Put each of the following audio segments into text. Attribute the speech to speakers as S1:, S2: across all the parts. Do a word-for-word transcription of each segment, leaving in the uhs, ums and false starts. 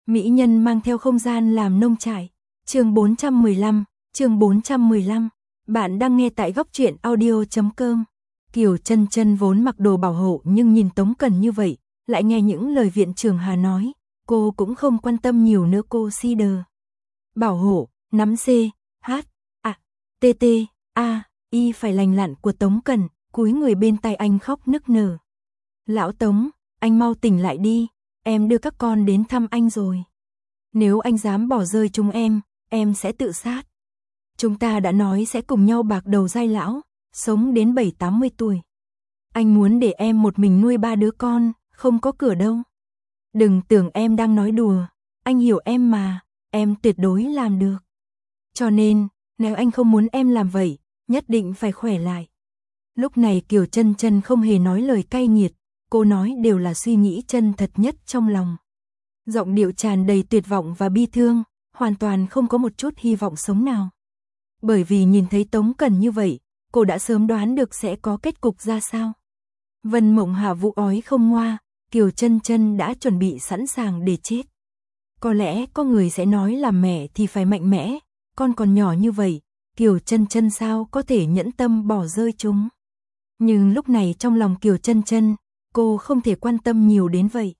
S1: Mỹ nhân mang theo không gian làm nông trại. Chương bốn trăm mười lăm, chương bốn trăm mười lăm. Bạn đang nghe tại góc truyện audio chấm com. Kiều Chân Chân vốn mặc đồ bảo hộ nhưng nhìn Tống Cần như vậy, lại nghe những lời viện trưởng Hà nói, cô cũng không quan tâm nhiều nữa. Cô si đờ. Bảo hộ, nắm C, H, A, T T, A, Y phải lành lặn của Tống Cần, cúi người bên tay anh khóc nức nở. Lão Tống, anh mau tỉnh lại đi, em đưa các con đến thăm anh rồi. Nếu anh dám bỏ rơi chúng em, em sẽ tự sát. Chúng ta đã nói sẽ cùng nhau bạc đầu giai lão, sống đến bảy tám mươi tuổi. Anh muốn để em một mình nuôi ba đứa con, không có cửa đâu. Đừng tưởng em đang nói đùa, anh hiểu em mà, em tuyệt đối làm được. Cho nên, nếu anh không muốn em làm vậy, nhất định phải khỏe lại. Lúc này Kiều Chân Chân không hề nói lời cay nghiệt, cô nói đều là suy nghĩ chân thật nhất trong lòng. Giọng điệu tràn đầy tuyệt vọng và bi thương, hoàn toàn không có một chút hy vọng sống nào. Bởi vì nhìn thấy Tống Cần như vậy, cô đã sớm đoán được sẽ có kết cục ra sao. Vân Mộng Hạ vụ ói không ngoa, Kiều Chân Chân đã chuẩn bị sẵn sàng để chết. Có lẽ có người sẽ nói làm mẹ thì phải mạnh mẽ, con còn nhỏ như vậy, Kiều Chân Chân sao có thể nhẫn tâm bỏ rơi chúng. Nhưng lúc này trong lòng Kiều Chân Chân, cô không thể quan tâm nhiều đến vậy.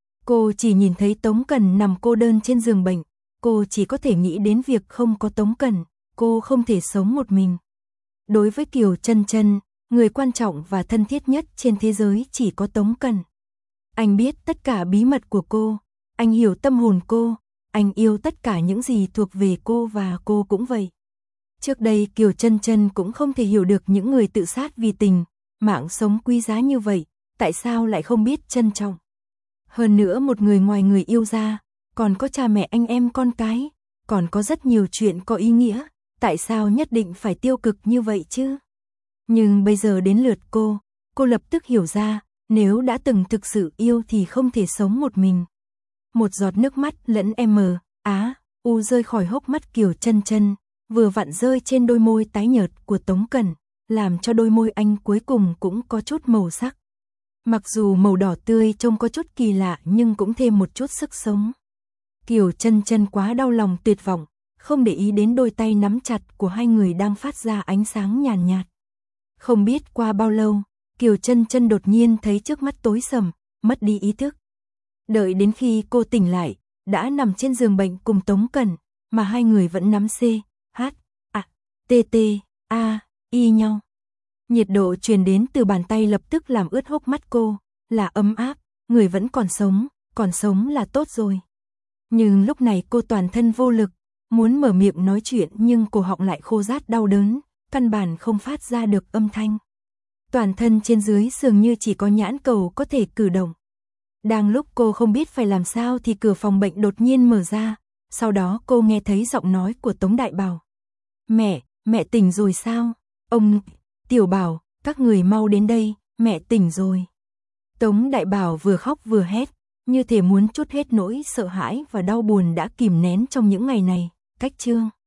S1: Cô chỉ nhìn thấy Tống Cần nằm cô đơn trên giường bệnh, cô chỉ có thể nghĩ đến việc không có Tống Cần, cô không thể sống một mình. Đối với Kiều Chân Chân, người quan trọng và thân thiết nhất trên thế giới chỉ có Tống Cần. Anh biết tất cả bí mật của cô, anh hiểu tâm hồn cô, anh yêu tất cả những gì thuộc về cô và cô cũng vậy. Trước đây Kiều Chân Chân cũng không thể hiểu được những người tự sát vì tình, mạng sống quý giá như vậy, tại sao lại không biết trân trọng. Hơn nữa một người ngoài người yêu ra, còn có cha mẹ anh em con cái, còn có rất nhiều chuyện có ý nghĩa, tại sao nhất định phải tiêu cực như vậy chứ? Nhưng bây giờ đến lượt cô, cô lập tức hiểu ra, nếu đã từng thực sự yêu thì không thể sống một mình. Một giọt nước mắt lẫn M, Á, U rơi khỏi hốc mắt Kiều Chân Chân, vừa vặn rơi trên đôi môi tái nhợt của Tống Cần, làm cho đôi môi anh cuối cùng cũng có chút màu sắc. Mặc dù màu đỏ tươi trông có chút kỳ lạ nhưng cũng thêm một chút sức sống. Kiều Chân Chân quá đau lòng tuyệt vọng, không để ý đến đôi tay nắm chặt của hai người đang phát ra ánh sáng nhàn nhạt, nhạt. Không biết qua bao lâu, Kiều Chân Chân đột nhiên thấy trước mắt tối sầm, mất đi ý thức. Đợi đến khi cô tỉnh lại, đã nằm trên giường bệnh cùng Tống Cần, mà hai người vẫn nắm C, H, A, T T, A, Y nhau. Nhiệt độ truyền đến từ bàn tay lập tức làm ướt hốc mắt cô, là ấm áp, người vẫn còn sống, còn sống là tốt rồi. Nhưng lúc này cô toàn thân vô lực, muốn mở miệng nói chuyện nhưng cổ họng lại khô rát đau đớn, căn bản không phát ra được âm thanh. Toàn thân trên dưới dường như chỉ có nhãn cầu có thể cử động. Đang lúc cô không biết phải làm sao thì cửa phòng bệnh đột nhiên mở ra, sau đó cô nghe thấy giọng nói của Tống Đại Bảo. Mẹ, mẹ tỉnh rồi sao? Ông, Tiểu Bảo, các người mau đến đây, mẹ tỉnh rồi. Tống Đại Bảo vừa khóc vừa hét, như thể muốn trút hết nỗi sợ hãi và đau buồn đã kìm nén trong những ngày này. Cách chương